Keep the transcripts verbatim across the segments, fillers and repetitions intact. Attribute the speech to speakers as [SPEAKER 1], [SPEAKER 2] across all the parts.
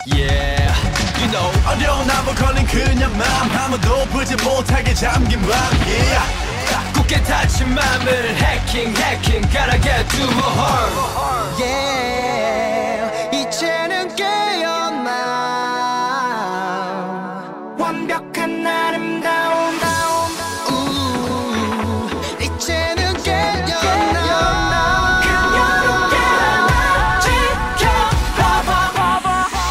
[SPEAKER 1] Yeah, you know 어려운 나무 걸린 그녀 맘 아무도 보지 못하게 잠긴 밤 Yeah, 굳게 닫힌 맘을 해킹 해킹 Gotta get to her heart
[SPEAKER 2] Yeah, 이제는 깨어나
[SPEAKER 3] 완벽한 아름다움
[SPEAKER 2] 우, 이제는 깨어나
[SPEAKER 3] 그녀를 깨어나 지켜봐봐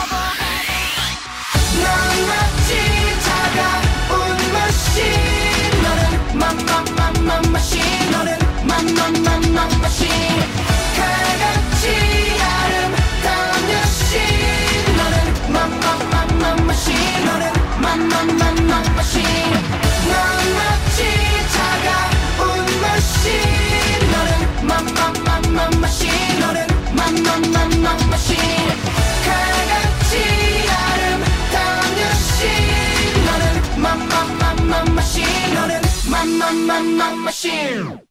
[SPEAKER 3] 넌 마치 차가운 머신 너는 맘맘맘맘마신 너는 맘맘맘맘마신 칼같이 아름다운 여신 너는 맘맘맘맘마신 너는 맘맘맘맘마신 넌 마치 차가운 머신 너는 맘맘맘맘마신 너는 맘맘맘맘마신 칼같이 아름다운 여신 너는 맘맘맘맘마신 너는 맘맘맘맘마신